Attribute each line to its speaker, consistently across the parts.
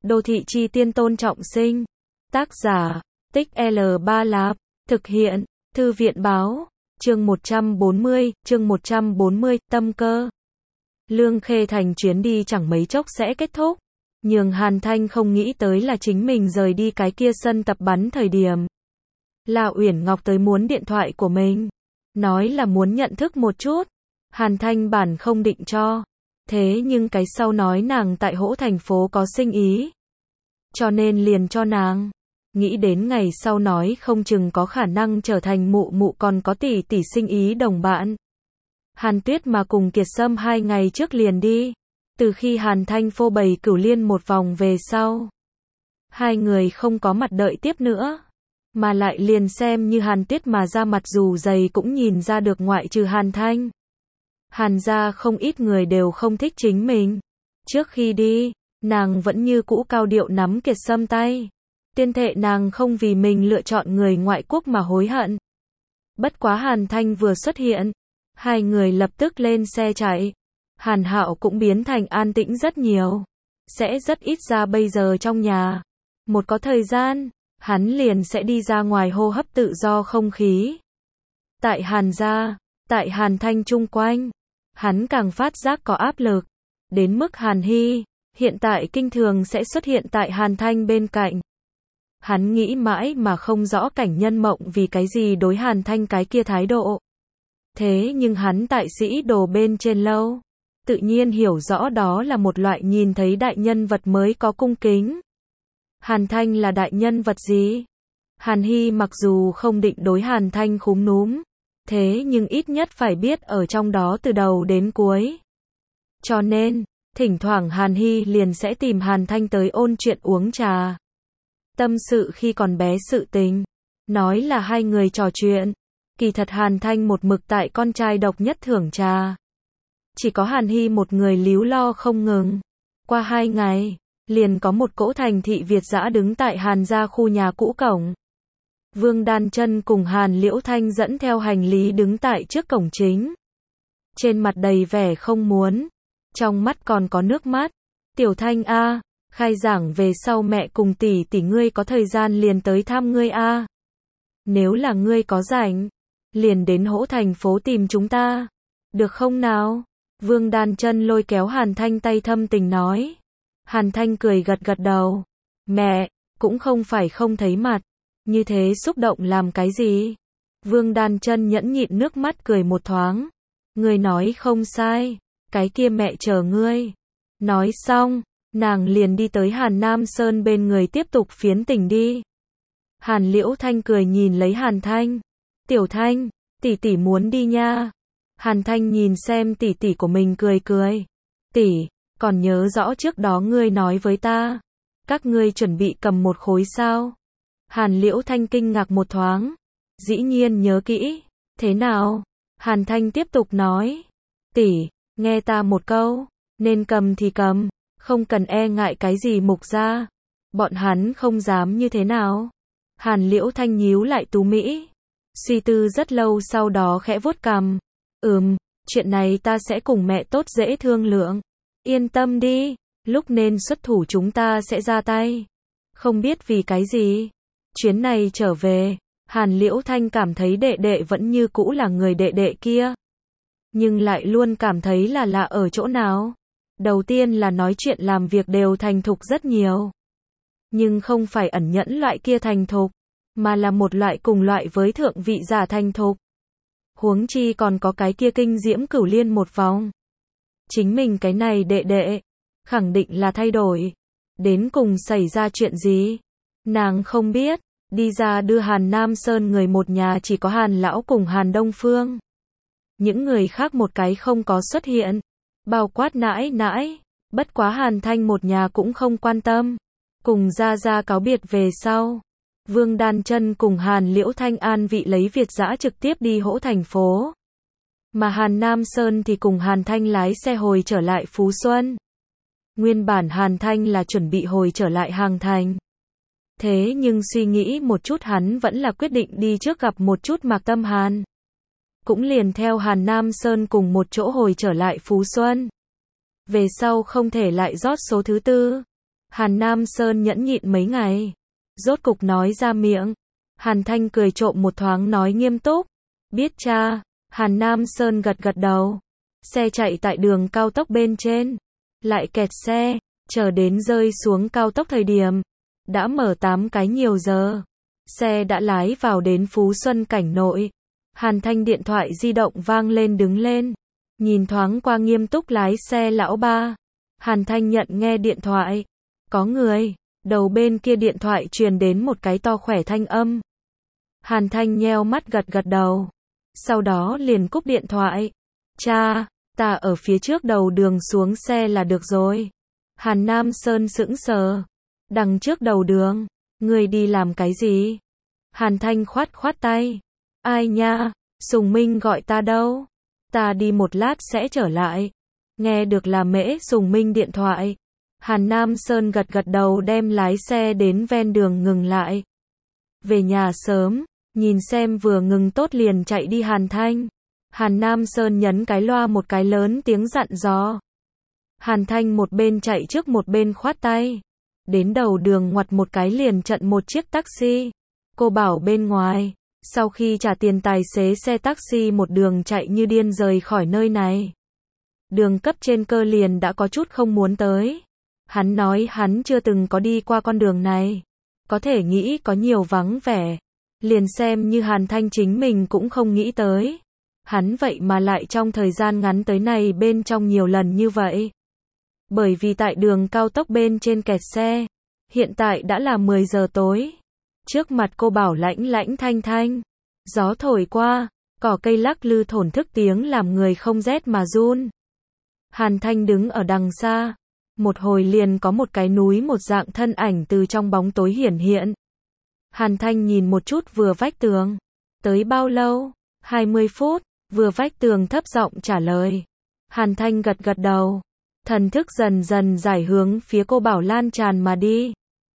Speaker 1: Đô thị chi tiên Tôn Trọng Sinh. Tác giả, Tích L3 Lạp. Thực hiện, Thư viện báo. Chương 140, tâm cơ. Lương Khê Thành chuyến đi chẳng mấy chốc sẽ kết thúc. Nhưng Hàn Thanh không nghĩ tới là chính mình rời đi cái kia sân tập bắn thời điểm. Là Uyển Ngọc tới muốn điện thoại của mình. Nói là muốn nhận thức một chút. Hàn Thanh bản không định cho. Thế nhưng cái sau nói nàng tại Hỗ thành phố có sinh ý. Cho nên liền cho nàng. Nghĩ đến ngày sau nói không chừng có khả năng trở thành mụ mụ còn có tỷ tỷ sinh ý đồng bạn. Hàn Tuyết mà cùng Kiệt Sâm 2 ngày trước liền đi. Từ khi Hàn Thanh phô bày Cửu Liên một vòng về sau. 2 người không có mặt đợi tiếp nữa. Mà lại liền xem như Hàn Tuyết mà ra mặt dù dày cũng nhìn ra được ngoại trừ Hàn Thanh. Hàn gia không ít người đều không thích chính mình. Trước khi đi, nàng vẫn như cũ cao điệu nắm Kiệt Sâm tay. Tuyên thệ nàng không vì mình lựa chọn người ngoại quốc mà hối hận. Bất quá Hàn Thanh vừa xuất hiện, 2 người lập tức lên xe chạy. Hàn Hạo cũng biến thành an tĩnh rất nhiều. Sẽ rất ít ra bây giờ trong nhà. Một có thời gian, hắn liền sẽ đi ra ngoài hô hấp tự do không khí. Tại Hàn gia, tại Hàn Thanh chung quanh, hắn càng phát giác có áp lực. Đến mức Hàn Hy, hiện tại kinh thường sẽ xuất hiện tại Hàn Thanh bên cạnh. Hắn nghĩ mãi mà không rõ Cảnh Nhân Mộng vì cái gì đối Hàn Thanh cái kia thái độ. Thế nhưng hắn tại Sĩ Đồ bên trên lâu, tự nhiên hiểu rõ đó là một loại nhìn thấy đại nhân vật mới có cung kính. Hàn Thanh là đại nhân vật gì? Hàn Hy mặc dù không định đối Hàn Thanh khúm núm, thế nhưng ít nhất phải biết ở trong đó từ đầu đến cuối. Cho nên, thỉnh thoảng Hàn Hy liền sẽ tìm Hàn Thanh tới ôn chuyện uống trà. Tâm sự khi còn bé sự tình. Nói là 2 người trò chuyện. Kỳ thật Hàn Thanh một mực tại con trai độc nhất thưởng trà. Chỉ có Hàn Hy một người líu lo không ngừng. Qua 2 ngày, liền có một cỗ thành thị Việt dã đứng tại Hàn gia khu nhà cũ cổng. Vương Đan Chân cùng Hàn Liễu Thanh dẫn theo hành lý đứng tại trước cổng chính. Trên mặt đầy vẻ không muốn. Trong mắt còn có nước mắt. Tiểu Thanh a, khai giảng về sau mẹ cùng tỷ tỷ ngươi có thời gian liền tới thăm ngươi a. Nếu là ngươi có rảnh, liền đến Hỗ thành phố tìm chúng ta. Được không nào? Vương Đan Chân lôi kéo Hàn Thanh tay thâm tình nói. Hàn Thanh cười gật gật đầu. Mẹ, cũng không phải không thấy mặt. Như thế xúc động làm cái gì? Vương Đan Chân nhẫn nhịn nước mắt cười một thoáng. Ngươi nói không sai. Cái kia mẹ chờ ngươi. Nói xong, nàng liền đi tới Hàn Nam Sơn bên người tiếp tục phiến tình đi. Hàn Liễu Thanh cười nhìn lấy Hàn Thanh. Tiểu Thanh, tỷ tỷ muốn đi nha. Hàn Thanh nhìn xem tỷ tỷ của mình cười cười. Tỷ, còn nhớ rõ trước đó ngươi nói với ta. Các ngươi chuẩn bị cầm một khối sao? Hàn Liễu Thanh kinh ngạc một thoáng. Dĩ nhiên nhớ kỹ. Thế nào? Hàn Thanh tiếp tục nói. Tỷ, nghe ta một câu. Nên cầm thì cầm. Không cần e ngại cái gì Mục gia. Bọn hắn không dám như thế nào? Hàn Liễu Thanh nhíu lại tú mỹ. Suy tư rất lâu sau đó khẽ vuốt cằm. Chuyện này ta sẽ cùng mẹ tốt dễ thương lượng. Yên tâm đi, lúc nên xuất thủ chúng ta sẽ ra tay. Không biết vì cái gì. Chuyến này trở về, Hàn Liễu Thanh cảm thấy đệ đệ vẫn như cũ là người đệ đệ kia. Nhưng lại luôn cảm thấy là lạ ở chỗ nào. Đầu tiên là nói chuyện làm việc đều thành thục rất nhiều. Nhưng không phải ẩn nhẫn loại kia thành thục, mà là một loại cùng loại với thượng vị giả thành thục. Huống chi còn có cái kia kinh diễm Cửu Liên một vòng. Chính mình cái này đệ đệ, khẳng định là thay đổi. Đến cùng xảy ra chuyện gì? Nàng không biết, đi ra đưa Hàn Nam Sơn người một nhà chỉ có Hàn Lão cùng Hàn Đông Phương. Những người khác một cái không có xuất hiện. Bao quát nãi nãi, bất quá Hàn Thanh một nhà cũng không quan tâm. Cùng ra cáo biệt về sau. Vương Đan Chân cùng Hàn Liễu Thanh an vị lấy Việt dã trực tiếp đi Hỗ thành phố. Mà Hàn Nam Sơn thì cùng Hàn Thanh lái xe hồi trở lại Phú Xuân. Nguyên bản Hàn Thanh là chuẩn bị hồi trở lại Hàng Thành. Thế nhưng suy nghĩ một chút hắn vẫn là quyết định đi trước gặp một chút Mạc Tâm Hàn. Cũng liền theo Hàn Nam Sơn cùng một chỗ hồi trở lại Phú Xuân. Về sau không thể lại rót số thứ tư. Hàn Nam Sơn nhẫn nhịn mấy ngày, rốt cục nói ra miệng. Hàn Thanh cười trộm một thoáng nói nghiêm túc, biết cha. Hàn Nam Sơn gật gật đầu. Xe chạy tại đường cao tốc bên trên, lại kẹt xe, chờ đến rơi xuống cao tốc thời điểm, đã mở 8 cái nhiều giờ. Xe đã lái vào đến Phú Xuân cảnh nội. Hàn Thanh điện thoại di động vang lên đứng lên, nhìn thoáng qua nghiêm túc lái xe lão ba. Hàn Thanh nhận nghe điện thoại, có người, đầu bên kia điện thoại truyền đến một cái to khỏe thanh âm. Hàn Thanh nheo mắt gật gật đầu, sau đó liền cúp điện thoại. Cha, ta ở phía trước đầu đường xuống xe là được rồi. Hàn Nam Sơn sững sờ, đằng trước đầu đường, người đi làm cái gì? Hàn Thanh khoát khoát tay, ai nha, Sùng Minh gọi ta đâu, ta đi một lát sẽ trở lại. Nghe được là Mễ Sùng Minh điện thoại, Hàn Nam Sơn gật gật đầu đem lái xe đến ven đường ngừng lại. Về nhà sớm, nhìn xem vừa ngừng tốt liền chạy đi Hàn Thanh. Hàn Nam Sơn nhấn cái loa một cái lớn tiếng dặn dò. Hàn Thanh một bên chạy trước một bên khoát tay. Đến đầu đường ngoặt một cái liền chặn một chiếc taxi. Cô bảo bên ngoài, sau khi trả tiền tài xế xe taxi một đường chạy như điên rời khỏi nơi này. Đường cấp trên cơ liền đã có chút không muốn tới. Hắn nói hắn chưa từng có đi qua con đường này. Có thể nghĩ có nhiều vắng vẻ. Liền xem như Hàn Thanh chính mình cũng không nghĩ tới. Hắn vậy mà lại trong thời gian ngắn tới này bên trong nhiều lần như vậy. Bởi vì tại đường cao tốc bên trên kẹt xe. Hiện tại đã là 10 giờ tối. Trước mặt cô bảo lãnh lãnh thanh thanh. Gió thổi qua, cỏ cây lắc lư thổn thức tiếng làm người không rét mà run. Hàn Thanh đứng ở đằng xa. Một hồi liền có một cái núi một dạng thân ảnh từ trong bóng tối hiển hiện. Hàn Thanh nhìn một chút vừa vách tường. Tới bao lâu? 20 phút, vừa vách tường thấp giọng trả lời. Hàn Thanh gật gật đầu. Thần thức dần dần giải hướng phía cô bảo lan tràn mà đi.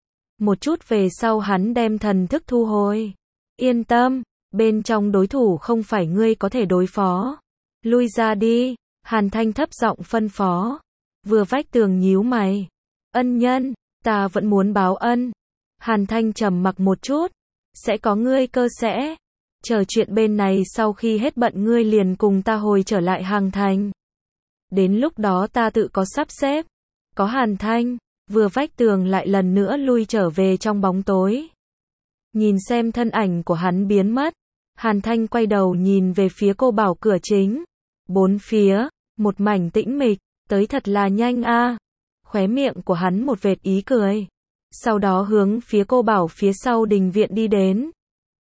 Speaker 1: Một chút về sau hắn đem thần thức thu hồi. Yên tâm, bên trong đối thủ không phải ngươi có thể đối phó. Lui ra đi, Hàn Thanh thấp giọng phân phó. Vừa vách tường nhíu mày. Ân nhân, ta vẫn muốn báo ân. Hàn Thanh trầm mặc một chút. Sẽ có ngươi cơ sẽ. Chờ chuyện bên này sau khi hết bận ngươi liền cùng ta hồi trở lại Hàng Thành. Đến lúc đó ta tự có sắp xếp. Có Hàn Thanh, vừa vách tường lại lần nữa lui trở về trong bóng tối. Nhìn xem thân ảnh của hắn biến mất. Hàn Thanh quay đầu nhìn về phía cô bảo cửa chính. Bốn phía, một mảnh tĩnh mịch, tới thật là nhanh a. Khóe miệng của hắn một vệt ý cười. Sau đó hướng phía cô bảo phía sau đình viện đi đến.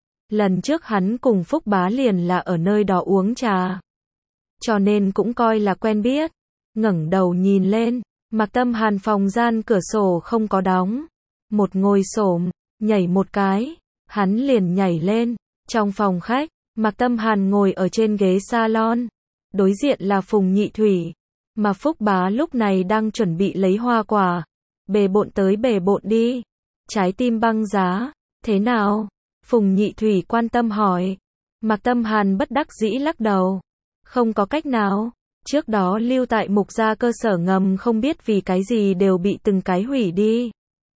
Speaker 1: Lần trước hắn cùng Phúc Bá liền là ở nơi đó uống trà. Cho nên cũng coi là quen biết. Ngẩng đầu nhìn lên, Mạc Tâm Hàn phòng gian cửa sổ không có đóng. Một ngồi xổm, nhảy một cái, hắn liền nhảy lên. Trong phòng khách, Mạc Tâm Hàn ngồi ở trên ghế salon. Đối diện là Phùng Nhị Thủy. Mà Phúc Bá lúc này đang chuẩn bị lấy hoa quả. Bề bộn tới bề bộn đi. Trái tim băng giá, thế nào? Phùng Nhị Thủy quan tâm hỏi. Mạc Tâm Hàn bất đắc dĩ lắc đầu. Không có cách nào. Trước đó lưu tại Mục gia cơ sở ngầm không biết vì cái gì đều bị từng cái hủy đi.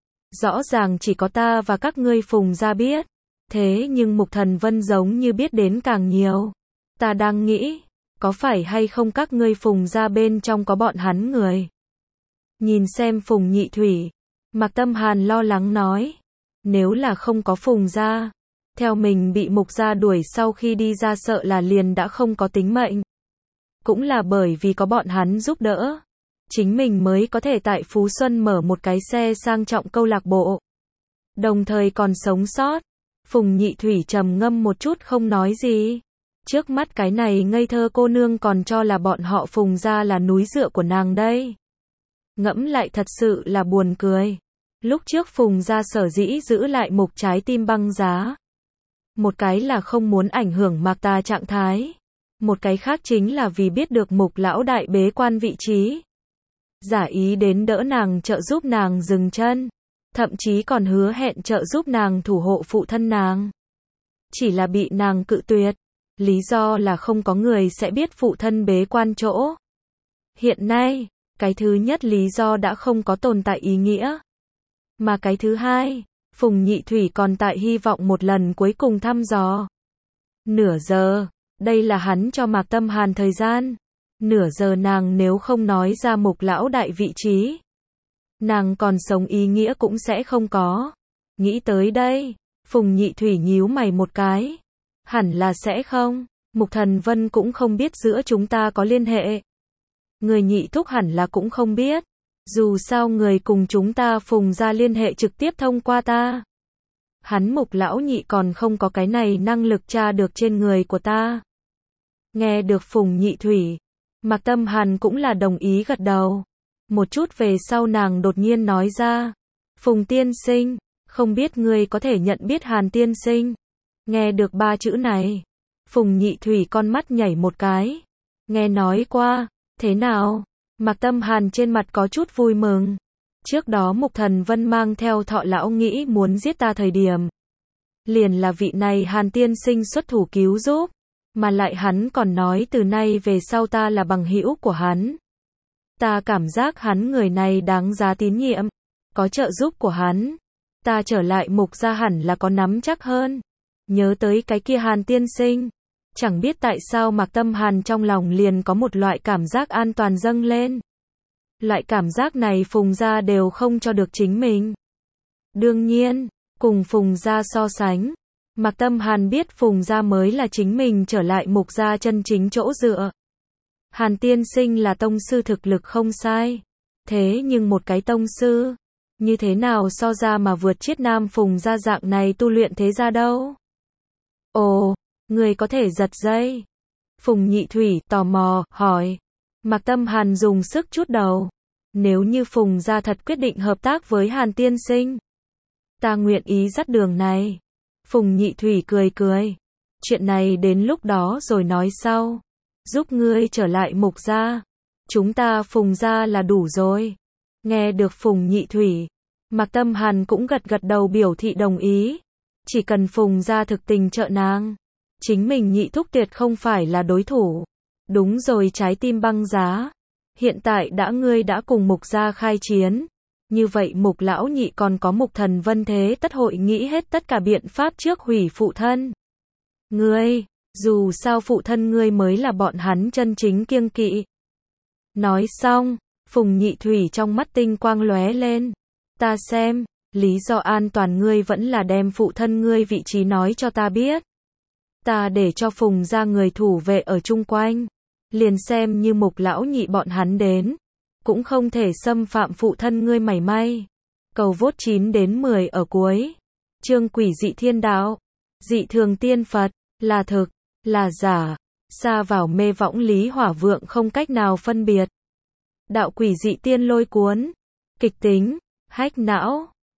Speaker 1: Rõ ràng chỉ có ta và các ngươi Phùng gia biết. Thế nhưng Mục Thần Vân giống như biết đến càng nhiều. Ta đang nghĩ, có phải hay không các ngươi Phùng gia bên trong có bọn hắn người. Nhìn xem Phùng Nhị Thủy, Mạc Tâm Hàn lo lắng nói. Nếu là không có Phùng gia, theo mình bị Mục gia đuổi sau khi đi ra sợ là liền đã không có tính mệnh. Cũng là bởi vì có bọn hắn giúp đỡ. Chính mình mới có thể tại Phú Xuân mở một cái xe sang trọng câu lạc bộ. Đồng thời còn sống sót. Phùng Nhị Thủy trầm ngâm một chút không nói gì. Trước mắt cái này ngây thơ cô nương còn cho là bọn họ Phùng gia là núi dựa của nàng đây. Ngẫm lại thật sự là buồn cười. Lúc trước Phùng gia sở dĩ giữ lại Mục trái tim băng giá. Một cái là không muốn ảnh hưởng Mạc ta trạng thái. Một cái khác chính là vì biết được Mục lão đại bế quan vị trí. Giả ý đến đỡ nàng trợ giúp nàng dừng chân. Thậm chí còn hứa hẹn trợ giúp nàng thủ hộ phụ thân nàng. Chỉ là bị nàng cự tuyệt. Lý do là không có người sẽ biết phụ thân bế quan chỗ. Hiện nay, cái thứ nhất lý do đã không có tồn tại ý nghĩa. Mà cái thứ hai, Phùng Nhị Thủy còn tại hy vọng một lần cuối cùng thăm dò. Nửa giờ, đây là hắn cho Mạc Tâm Hàn thời gian. Nửa giờ nàng nếu không nói ra Mục lão đại vị trí, nàng còn sống ý nghĩa cũng sẽ không có. Nghĩ tới đây, Phùng Nhị Thủy nhíu mày một cái. Hẳn là sẽ không, Mục Thần Vân cũng không biết giữa chúng ta có liên hệ. Người Nhị thúc hẳn là cũng không biết. Dù sao người cùng chúng ta Phùng gia liên hệ trực tiếp thông qua ta. Hắn Mục lão nhị còn không có cái này năng lực tra được trên người của ta. Nghe được Phùng Nhị Thủy, Mạc Tâm Hàn cũng là đồng ý gật đầu. Một chút về sau nàng đột nhiên nói ra. Phùng tiên sinh, không biết ngươi có thể nhận biết Hàn tiên sinh. Nghe được ba chữ này, Phùng Nhị Thủy con mắt nhảy một cái. Nghe nói qua, thế nào? Mạc Tâm Hàn trên mặt có chút vui mừng. Trước đó Mục Thần Vân mang theo Thọ lão nghĩ muốn giết ta thời điểm, liền là vị này Hàn tiên sinh xuất thủ cứu giúp, mà lại hắn còn nói từ nay về sau ta là bằng hữu của hắn. Ta cảm giác hắn người này đáng giá tín nhiệm, có trợ giúp của hắn, ta trở lại Mục gia hẳn là có nắm chắc hơn. Nhớ tới cái kia Hàn tiên sinh, chẳng biết tại sao Mạc Tâm Hàn trong lòng liền có một loại cảm giác an toàn dâng lên. Loại cảm giác này Phùng gia đều không cho được chính mình. Đương nhiên, cùng Phùng gia so sánh, Mạc Tâm Hàn biết Phùng gia mới là chính mình trở lại Mục gia chân chính chỗ dựa. Hàn tiên sinh là tông sư thực lực không sai. Thế nhưng một cái tông sư, như thế nào so ra mà vượt Chiết Nam Phùng gia dạng này tu luyện thế gia đâu? Ồ, người có thể giật dây. Phùng Nhị Thủy tò mò, hỏi. Mạc Tâm Hàn dùng sức chút đầu. Nếu như Phùng gia thật quyết định hợp tác với Hàn tiên sinh, ta nguyện ý dắt đường này. Phùng Nhị Thủy cười cười. Chuyện này đến lúc đó rồi nói sau. Giúp ngươi trở lại Mục gia. Chúng ta Phùng gia là đủ rồi. Nghe được Phùng Nhị Thủy, Mạc Tâm Hàn cũng gật gật đầu biểu thị đồng ý. Chỉ cần Phùng gia thực tình trợ nàng, chính mình Nhị thúc tuyệt không phải là đối thủ. Đúng rồi, trái tim băng giá. Hiện tại ngươi đã cùng Mục gia khai chiến. Như vậy Mục lão nhị còn có Mục Thần Vân thế tất hội nghĩ hết tất cả biện pháp trước hủy phụ thân. Ngươi, dù sao phụ thân ngươi mới là bọn hắn chân chính kiêng kỵ. Nói xong, Phùng Nhị Thủy trong mắt tinh quang lóe lên. Ta xem, lý do an toàn ngươi vẫn là đem phụ thân ngươi vị trí nói cho ta biết. Ta để cho Phùng gia người thủ vệ ở chung quanh. Liền xem như Mục lão nhị bọn hắn đến, cũng không thể xâm phạm phụ thân ngươi mảy may. Cầu vote 9 đến 10 ở cuối. Chương quỷ dị thiên đạo. Dị thường tiên Phật, là thực, là giả. Xa vào mê võng Lý Hỏa Vượng không cách nào phân biệt. Đạo quỷ dị tiên lôi cuốn. Kịch tính, hách não.